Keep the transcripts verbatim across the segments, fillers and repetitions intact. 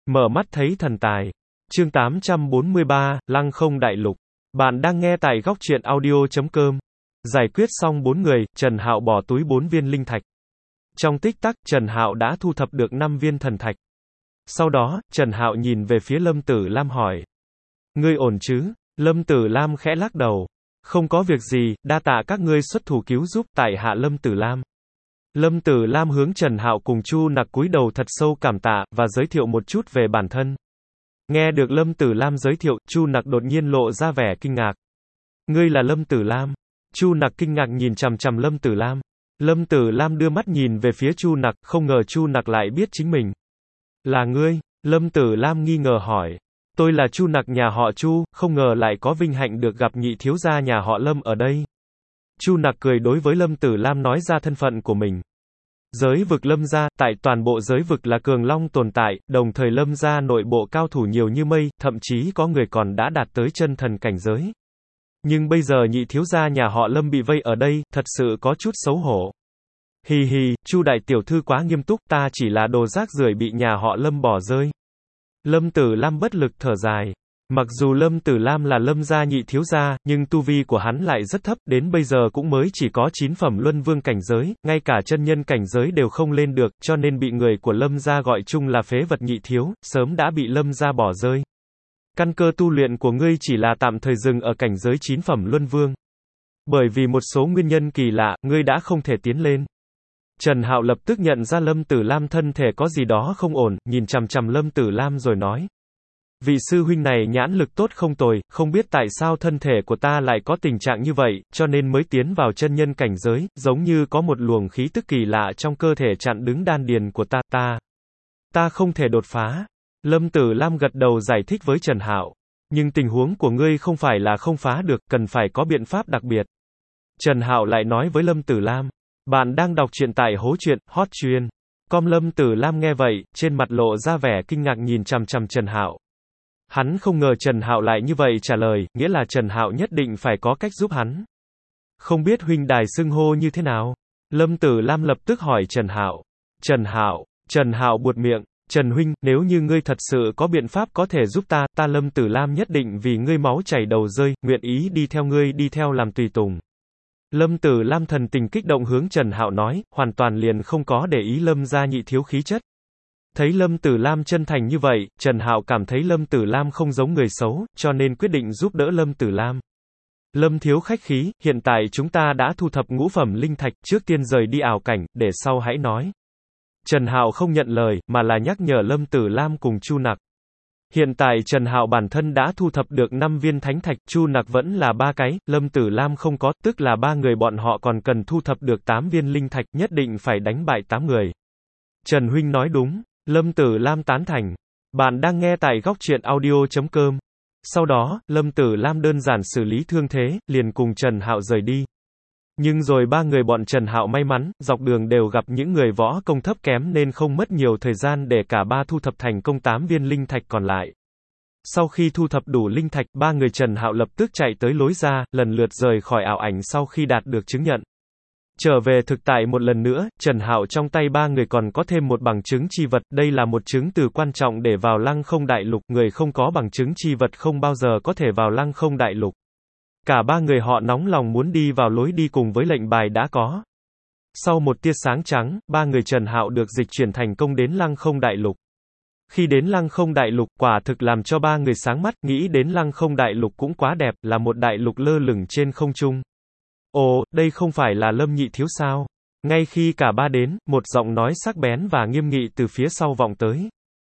Mở mắt thấy thần tài. Chương tám trăm bốn mươi ba, Lăng Không Đại Lục. Bạn đang nghe tại góc truyện audio chấm com. Giải quyết xong bốn người, Trần Hạo bỏ túi bốn viên linh thạch. Trong tích tắc, Trần Hạo đã thu thập được năm viên thần thạch. Sau đó, Trần Hạo nhìn về phía Lâm Tử Lam hỏi: "Ngươi ổn chứ?" Lâm Tử Lam khẽ lắc đầu: "Không có việc gì, đa tạ các ngươi xuất thủ cứu giúp, tại hạ Lâm Tử Lam." Lâm Tử Lam hướng Trần Hạo cùng Chu Nặc cúi đầu thật sâu cảm tạ, và giới thiệu một chút về bản thân. Nghe được Lâm Tử Lam giới thiệu, Chu Nặc đột nhiên lộ ra vẻ kinh ngạc. "Ngươi là Lâm Tử Lam?" Chu Nặc kinh ngạc nhìn chằm chằm Lâm Tử Lam. Lâm Tử Lam đưa mắt nhìn về phía Chu Nặc, không ngờ Chu Nặc lại biết chính mình. "Là ngươi?" Lâm Tử Lam nghi ngờ hỏi. "Tôi là Chu Nặc nhà họ Chu, không ngờ lại có vinh hạnh được gặp nhị thiếu gia nhà họ Lâm ở đây." Chu Nặc cười đối với Lâm Tử Lam nói ra thân phận của mình. Giới vực Lâm gia, tại toàn bộ giới vực là cường long tồn tại, đồng thời Lâm gia nội bộ cao thủ nhiều như mây, thậm chí có người còn đã đạt tới chân thần cảnh giới. Nhưng bây giờ nhị thiếu gia nhà họ Lâm bị vây ở đây, thật sự có chút xấu hổ. "Hì hì, Chu đại tiểu thư quá nghiêm túc, ta chỉ là đồ rác rưởi bị nhà họ Lâm bỏ rơi." Lâm Tử Lam bất lực thở dài. Mặc dù Lâm Tử Lam là Lâm gia nhị thiếu gia, nhưng tu vi của hắn lại rất thấp, đến bây giờ cũng mới chỉ có chín phẩm luân vương cảnh giới, ngay cả chân nhân cảnh giới đều không lên được, cho nên bị người của Lâm gia gọi chung là phế vật nhị thiếu, sớm đã bị Lâm gia bỏ rơi. Căn cơ tu luyện của ngươi chỉ là tạm thời dừng ở cảnh giới chín phẩm luân vương. Bởi vì một số nguyên nhân kỳ lạ, ngươi đã không thể tiến lên. Trần Hạo lập tức nhận ra Lâm Tử Lam thân thể có gì đó không ổn, nhìn chằm chằm Lâm Tử Lam rồi nói: "Vị sư huynh này nhãn lực tốt không tồi, không biết tại sao thân thể của ta lại có tình trạng như vậy, cho nên mới tiến vào chân nhân cảnh giới, giống như có một luồng khí tức kỳ lạ trong cơ thể chặn đứng đan điền của ta, ta, ta không thể đột phá." Lâm Tử Lam gật đầu giải thích với Trần Hạo. "Nhưng tình huống của ngươi không phải là không phá được, cần phải có biện pháp đặc biệt." Trần Hạo lại nói với Lâm Tử Lam. Bạn đang đọc truyện tại hố truyện, hot truyện. Com Lâm Tử Lam nghe vậy, trên mặt lộ ra vẻ kinh ngạc nhìn chằm chằm Trần Hạo. Hắn không ngờ Trần Hạo lại như vậy trả lời, nghĩa là Trần Hạo nhất định phải có cách giúp hắn. "Không biết huynh đài xưng hô như thế nào?" Lâm Tử Lam lập tức hỏi Trần Hạo. Trần Hạo, Trần Hạo buột miệng. "Trần huynh, nếu như ngươi thật sự có biện pháp có thể giúp ta, ta Lâm Tử Lam nhất định vì ngươi máu chảy đầu rơi, nguyện ý đi theo ngươi đi theo làm tùy tùng." Lâm Tử Lam thần tình kích động hướng Trần Hạo nói, hoàn toàn liền không có để ý Lâm gia nhị thiếu khí chất. Thấy Lâm Tử Lam chân thành như vậy, Trần Hạo cảm thấy Lâm Tử Lam không giống người xấu, cho nên quyết định giúp đỡ Lâm Tử Lam. "Lâm thiếu khách khí, hiện tại chúng ta đã thu thập ngũ phẩm linh thạch, trước tiên rời đi ảo cảnh, để sau hãy nói." Trần Hạo không nhận lời, mà là nhắc nhở Lâm Tử Lam cùng Chu Nặc. Hiện tại Trần Hạo bản thân đã thu thập được năm viên thánh thạch, Chu Nặc vẫn là ba cái, Lâm Tử Lam không có, tức là ba người bọn họ còn cần thu thập được tám viên linh thạch, nhất định phải đánh bại tám người. "Trần huynh nói đúng." Lâm Tử Lam tán thành. Bạn đang nghe tại góc truyện audio chấm com. Sau đó, Lâm Tử Lam đơn giản xử lý thương thế, liền cùng Trần Hạo rời đi. Nhưng rồi ba người bọn Trần Hạo may mắn, dọc đường đều gặp những người võ công thấp kém nên không mất nhiều thời gian để cả ba thu thập thành công tám viên linh thạch còn lại. Sau khi thu thập đủ linh thạch, ba người Trần Hạo lập tức chạy tới lối ra, lần lượt rời khỏi ảo ảnh sau khi đạt được chứng nhận. Trở về thực tại một lần nữa, Trần Hạo trong tay ba người còn có thêm một bằng chứng chi vật, đây là một chứng từ quan trọng để vào Lăng Không Đại Lục, người không có bằng chứng chi vật không bao giờ có thể vào Lăng Không Đại Lục. Cả ba người họ nóng lòng muốn đi vào lối đi cùng với lệnh bài đã có. Sau một tia sáng trắng, ba người Trần Hạo được dịch chuyển thành công đến Lăng Không Đại Lục. Khi đến Lăng Không Đại Lục, quả thực làm cho ba người sáng mắt, nghĩ đến Lăng Không Đại Lục cũng quá đẹp, là một đại lục lơ lửng trên không trung. "Ồ, đây không phải là Lâm nhị thiếu sao?" Ngay khi cả ba đến, một giọng nói sắc bén và nghiêm nghị từ phía sau vọng tới.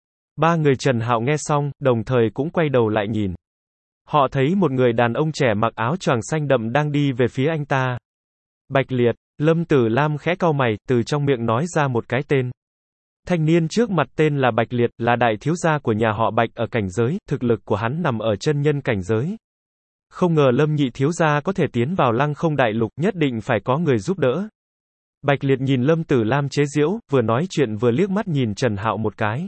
Ba người Trần Hạo nghe xong, đồng thời cũng quay đầu lại nhìn. Họ thấy một người đàn ông trẻ mặc áo choàng xanh đậm đang đi về phía anh ta. "Bạch Liệt." Lâm Tử Lam khẽ cau mày, từ trong miệng nói ra một cái tên. Thanh niên trước mặt tên là Bạch Liệt, là đại thiếu gia của nhà họ Bạch ở cảnh giới, thực lực của hắn nằm ở chân nhân cảnh giới. Không ngờ Lâm nhị thiếu gia có thể tiến vào Lăng Không Đại Lục, nhất định phải có người giúp đỡ. Bạch Liệt nhìn Lâm Tử Lam chế giễu, vừa nói chuyện vừa liếc mắt nhìn Trần Hạo một cái.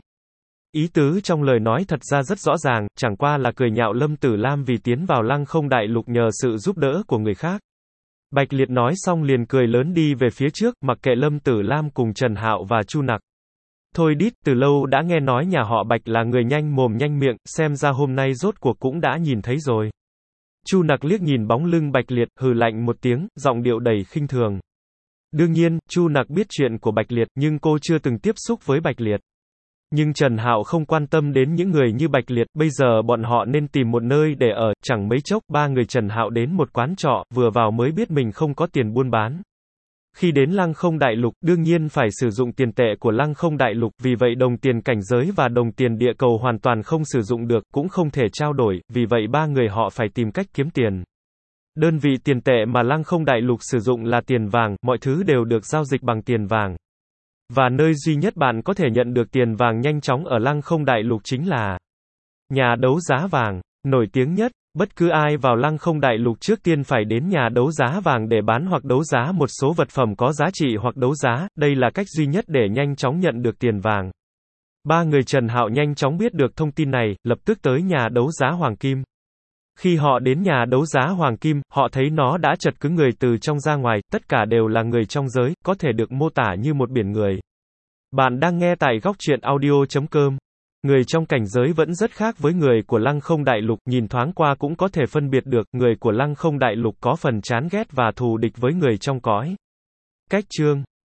Ý tứ trong lời nói thật ra rất rõ ràng, chẳng qua là cười nhạo Lâm Tử Lam vì tiến vào Lăng Không Đại Lục nhờ sự giúp đỡ của người khác. Bạch Liệt nói xong liền cười lớn đi về phía trước, mặc kệ Lâm Tử Lam cùng Trần Hạo và Chu Nặc. Thôi đít, từ lâu đã nghe nói nhà họ Bạch là người nhanh mồm nhanh miệng, xem ra hôm nay rốt cuộc cũng đã nhìn thấy rồi. Chu Nặc liếc nhìn bóng lưng Bạch Liệt, hừ lạnh một tiếng, giọng điệu đầy khinh thường. Đương nhiên, Chu Nặc biết chuyện của Bạch Liệt, nhưng cô chưa từng tiếp xúc với Bạch Liệt. Nhưng Trần Hạo không quan tâm đến những người như Bạch Liệt, bây giờ bọn họ nên tìm một nơi để ở, chẳng mấy chốc, ba người Trần Hạo đến một quán trọ, vừa vào mới biết mình không có tiền buôn bán. Khi đến Lăng Không Đại Lục, đương nhiên phải sử dụng tiền tệ của Lăng Không Đại Lục, vì vậy đồng tiền cảnh giới và đồng tiền địa cầu hoàn toàn không sử dụng được, cũng không thể trao đổi, vì vậy ba người họ phải tìm cách kiếm tiền. Đơn vị tiền tệ mà Lăng Không Đại Lục sử dụng là tiền vàng, mọi thứ đều được giao dịch bằng tiền vàng. Và nơi duy nhất bạn có thể nhận được tiền vàng nhanh chóng ở Lăng Không Đại Lục chính là nhà đấu giá vàng, nổi tiếng nhất. Bất cứ ai vào Lăng Không Đại Lục trước tiên phải đến nhà đấu giá vàng để bán hoặc đấu giá một số vật phẩm có giá trị hoặc đấu giá, đây là cách duy nhất để nhanh chóng nhận được tiền vàng. Ba người Trần Hạo nhanh chóng biết được thông tin này, lập tức tới nhà đấu giá Hoàng Kim. Khi họ đến nhà đấu giá Hoàng Kim, họ thấy nó đã chật cứng người từ trong ra ngoài, tất cả đều là người trong giới, có thể được mô tả như một biển người. Bạn đang nghe tại góc truyện audio chấm com. Người trong cảnh giới vẫn rất khác với người của Lăng Không Đại Lục, nhìn thoáng qua cũng có thể phân biệt được, người của Lăng Không Đại Lục có phần chán ghét và thù địch với người trong cõi. Cách chương